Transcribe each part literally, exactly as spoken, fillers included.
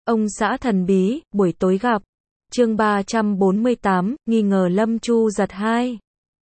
Ông xã thần bí, buổi tối gặp. Chương ba trăm bốn mươi tám, nghi ngờ Lâm Chu Giật hai.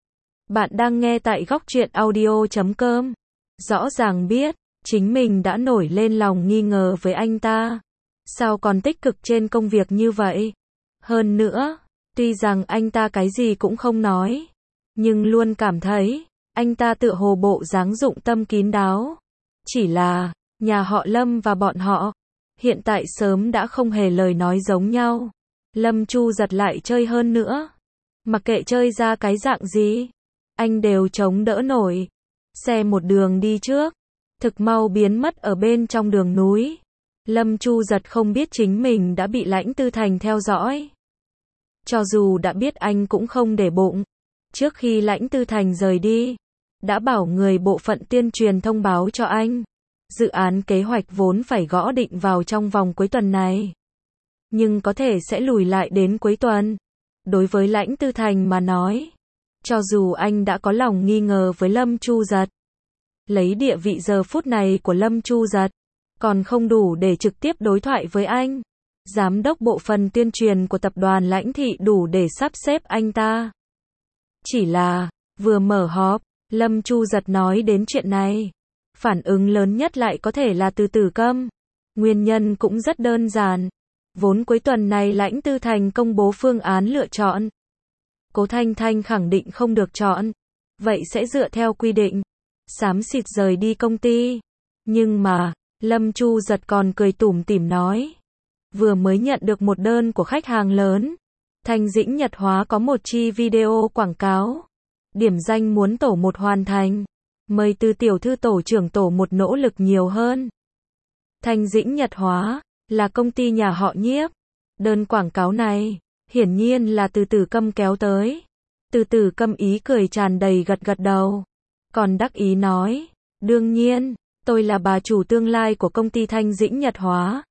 Bạn đang nghe tại góc truyện audio chấm com. Rõ ràng biết, chính mình đã nổi lên lòng nghi ngờ với anh ta. Sao còn tích cực trên công việc như vậy? Hơn nữa, tuy rằng anh ta cái gì cũng không nói, nhưng luôn cảm thấy, anh ta tựa hồ bộ dáng dụng tâm kín đáo. Chỉ là, nhà họ Lâm và bọn họ, hiện tại sớm đã không hề lời nói giống nhau. Lâm Chu Giật lại chơi hơn nữa. Mặc kệ chơi ra cái dạng gì, anh đều chống đỡ nổi. Xe một đường đi trước, thực mau biến mất ở bên trong đường núi. Lâm Chu Giật không biết chính mình đã bị Lãnh Tư Thành theo dõi. Cho dù đã biết anh cũng không để bụng. Trước khi Lãnh Tư Thành rời đi, đã bảo người bộ phận tuyên truyền thông báo cho anh. Dự án kế hoạch vốn phải gõ định vào trong vòng cuối tuần này, nhưng có thể sẽ lùi lại đến cuối tuần. Đối với Lãnh Tư Thành mà nói, cho dù anh đã có lòng nghi ngờ với Lâm Chu Giật, lấy địa vị giờ phút này của Lâm Chu Giật, còn không đủ để trực tiếp đối thoại với anh. Giám đốc bộ phận tuyên truyền của tập đoàn Lãnh Thị đủ để sắp xếp anh ta. Chỉ là, vừa mở họp, Lâm Chu Giật nói đến chuyện này, phản ứng lớn nhất lại có thể là từ Tử Câm. Nguyên nhân cũng rất đơn giản. Vốn cuối tuần này Lãnh Tư Thành công bố phương án lựa chọn. Cố Thanh Thanh khẳng định không được chọn. Vậy sẽ dựa theo quy định, xám xịt rời đi công ty. Nhưng mà, Lâm Chu Giật còn cười tủm tỉm nói. Vừa mới nhận được một đơn của khách hàng lớn. Thanh Dĩnh Nhật Hóa có một chi video quảng cáo. Điểm danh muốn tổ một hoàn thành. Mời từ tiểu thư tổ trưởng tổ một nỗ lực nhiều hơn. Thanh Dĩnh Nhật Hóa là công ty nhà họ Nhiếp. Đơn quảng cáo này, hiển nhiên là từ Tử Câm kéo tới. Từ Tử Câm ý cười tràn đầy gật gật đầu. Còn đắc ý nói, đương nhiên, tôi là bà chủ tương lai của công ty Thanh Dĩnh Nhật Hóa.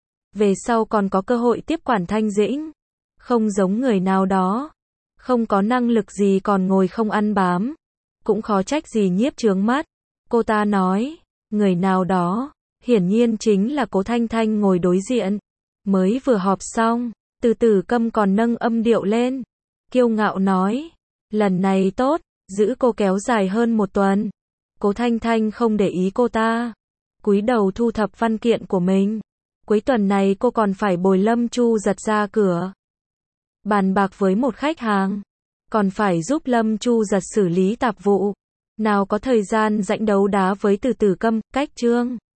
Về sau còn có cơ hội tiếp quản Thanh Dĩnh. Không giống người nào đó, không có năng lực gì còn ngồi không ăn bám. Cũng khó trách gì Nhiếp trướng mắt. Cô ta nói, người nào đó, hiển nhiên chính là Cố Thanh Thanh ngồi đối diện. Mới vừa họp xong, từ Tử Câm còn nâng âm điệu lên. Kiêu ngạo nói, lần này tốt, giữ cô kéo dài hơn một tuần. Cố Thanh Thanh không để ý cô ta, cúi đầu thu thập văn kiện của mình. Cuối tuần này cô còn phải bồi Lâm Chu Giật ra cửa, bàn bạc với một khách hàng, còn phải giúp Lâm Chu Giật xử lý tạp vụ. Nào có thời gian rảnh đấu đá với từ Tử Câm, cách chương.